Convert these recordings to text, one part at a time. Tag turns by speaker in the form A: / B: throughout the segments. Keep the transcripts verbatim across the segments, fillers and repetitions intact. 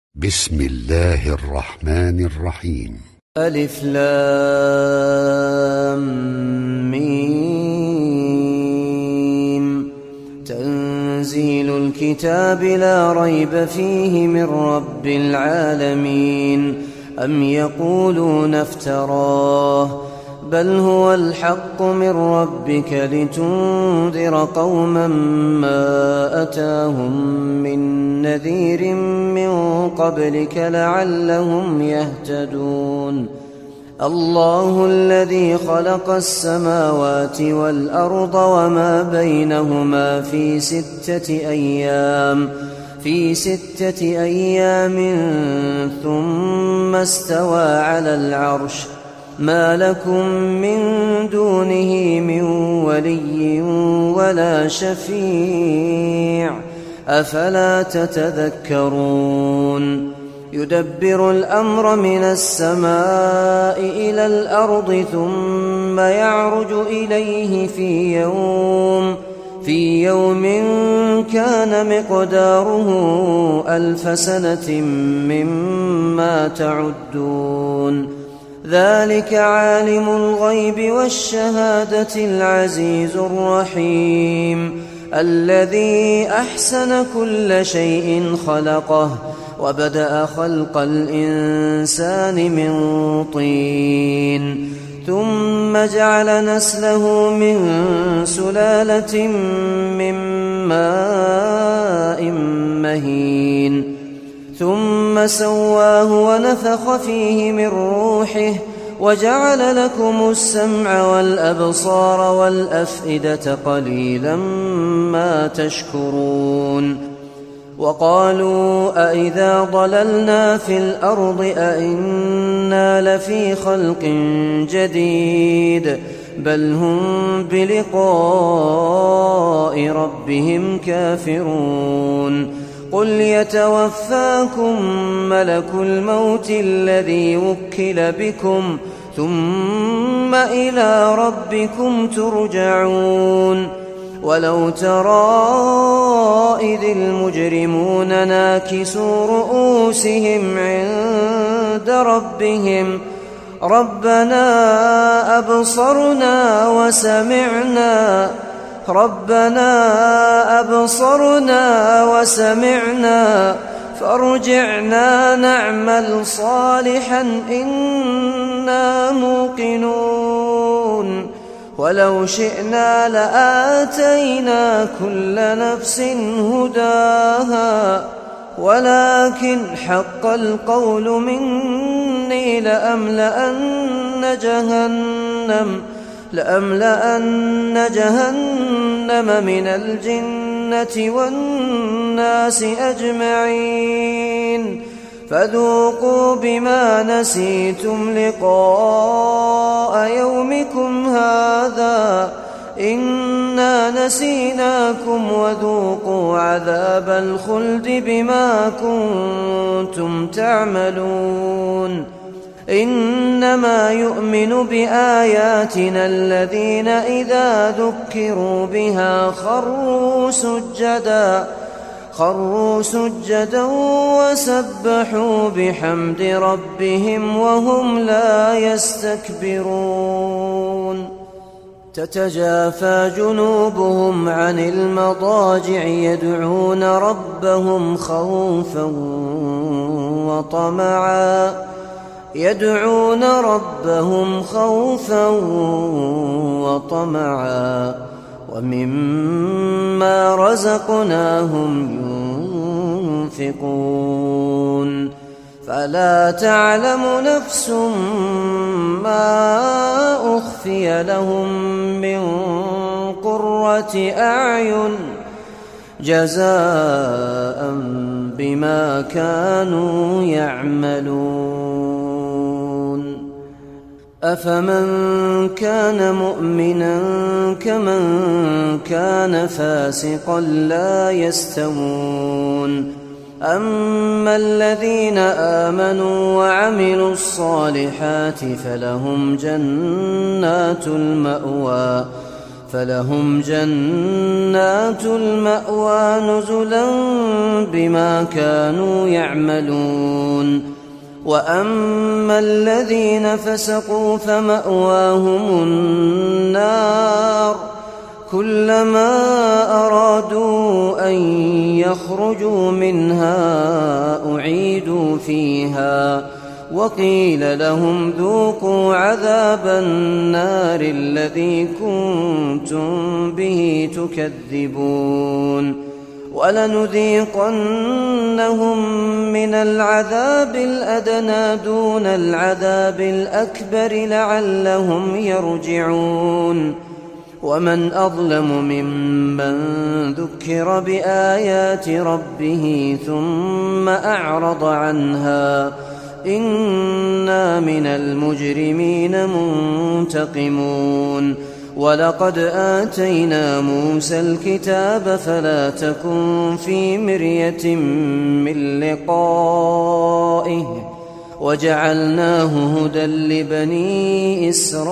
A: بسم الله الرحمن الرحيم.
B: ألف لام ميم. تنزيل الكتاب لا ريب فيه من رب العالمين. أم يقولون افتراه بل هو الحق من ربك لتنذر قوما ما أتاهم من نذير من قبلك لعلهم يهتدون. الله الذي خلق السماوات والأرض وما بينهما في ستة أيام في ستة أيام ثم استوى على العرش ما لكم من دونه من ولي ولا شفيع أفلا تتذكرون. يدبر الأمر من السماء إلى الأرض ثم يعرج إليه في يوم في يوم كان مقداره ألف سنة مما تعدون. ذلك عالم الغيب والشهادة العزيز الرحيم الذي أحسن كل شيء خلقه وبدأ خلق الإنسان من طين ثم جعل نسله من سلالة من ماء مهين ثم سواه ونفخ فيه من روحه وجعل لكم السمع والأبصار والأفئدة قليلا ما تشكرون. وقالوا أئذا ضللنا في الأرض أئنا لفي خلق جديد بل هم بلقاء ربهم كافرون. قل يتوفاكم ملك الموت الذي وكل بكم ثم إلى ربكم ترجعون. ولو ترى إذ المجرمون ناكسوا رؤوسهم عند ربهم ربنا أبصرنا وسمعنا ربنا أبصرنا وسمعنا فارجعنا نعمل صالحا إنا موقنون. ولو شئنا لآتينا كل نفس هداها ولكن حق القول مني لأملأن جهنم لأملأن جهنم من الجنة والناس أجمعين. فذوقوا بما نسيتم لقاء يومكم هذا إنا نسيناكم وذوقوا عذاب الخلد بما كنتم تعملون. إنما يؤمن بآياتنا الذين إذا ذكروا بها خروا سجدا خروا سجدا وسبحوا بحمد ربهم وهم لا يستكبرون. تتجافى جنوبهم عن المضاجع يدعون ربهم خوفا وطمعا يدعون ربهم خوفا وطمعا ومما رزقناهم ينفقون. فلا تعلم نفس ما أخفي لهم من قرة أعين جزاء بما كانوا يعملون. أفمن كان مؤمنا كمن كان فاسقا لا يستوون. أما الذين آمنوا وعملوا الصالحات فلهم جنات المأوى فلهم جنات المأوى نزلا بما كانوا يعملون. وأما الذين فسقوا فمأواهم النار كلما أرادوا أن يخرجوا منها أعيدوا فيها وقيل لهم ذوقوا عذاب النار الذي كنتم به تكذبون. ولنذيقنهم من العذاب الأدنى دون العذاب الأكبر لعلهم يرجعون. ومن أظلم ممن ذكر بآيات ربه ثم أعرض عنها إنا من المجرمين منتقمون. ولقد آتينا موسى الكتاب فلا تكن في مرية من لقائه وجعلناه هدى لبني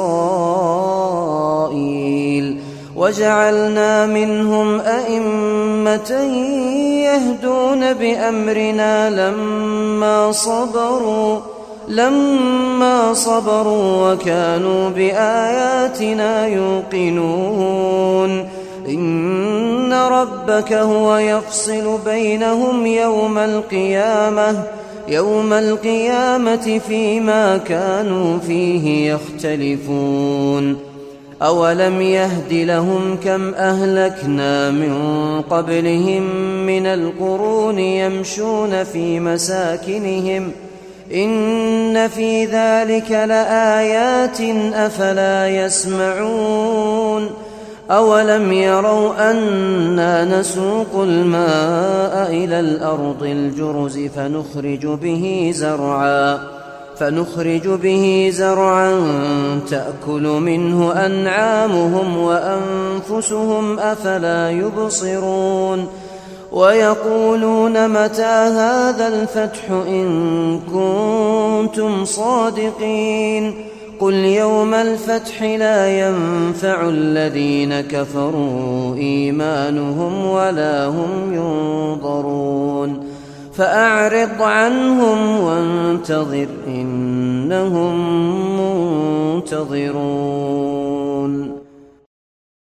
B: إسرائيل وجعلنا منهم أئمة يهدون بأمرنا لما صبروا لما صبروا وكانوا بآياتنا يوقنون. إن ربك هو يفصل بينهم يوم القيامة يوم القيامة فيما كانوا فيه يختلفون. أولم يهد لهم كم أهلكنا من قبلهم من القرون يمشون في مساكنهم إن في ذلك لآيات أفلا يسمعون. أولم يروا أنا نسوق الماء إلى الأرض الجرز فنخرج به زرعا فنخرج به زرعا تأكل منه أنعامهم وأنفسهم أفلا يبصرون. ويقولون متى هذا الفتح إن كنتم صادقين قل يوم الفتح لا ينفع الذين كفروا إيمانهم ولا هم ينظرون. فأعرض عنهم وانتظر إنهم منتظرون.